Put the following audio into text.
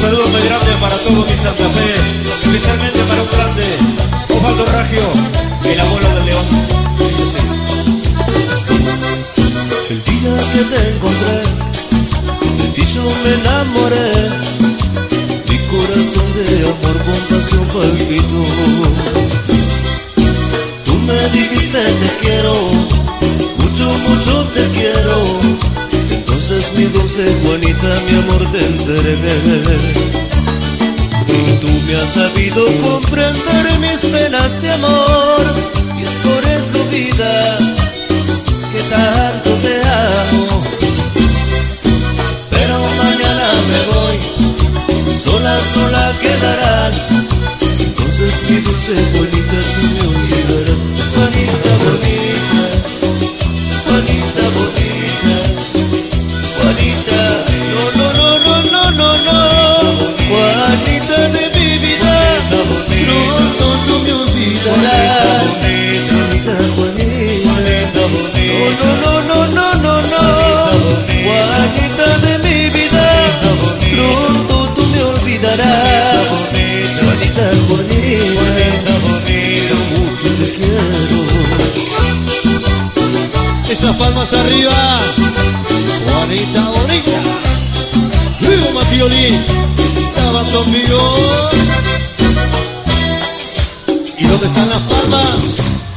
saludo muy grande para todo mi Santa Fe, especialmente para un grande, Osvaldo Raggio, el abuelo del León. El día que te encontré, de ti yo me enamoré, mi corazón de amor con pasión palpitó. Tú me dijiste te quiero, mucho, mucho te quiero. Entonces mi dulce Juanita, mi amor te entregué. Y tú me has sabido comprender mis penas de amor, y es por eso, vida, que tanto te amo. Pero mañana me voy, sola, sola quedarás. Entonces mi dulce Juanita, tú me olvidarás. Juanita bonita, Juanita bonita, Juanita, no, no, no, no, no, no, Juanita de mi vida, pronto tú me olvidarás. Juanita, Juanita, no, no, no, no, no, no, Juanita de mi vida, pronto tú me olvidarás. Juanita, Juanita, mucho te quiero. Esas palmas arriba, Juanita bonita. Vivo Matioli, estaba conmigo. ¿Y dónde están las palmas?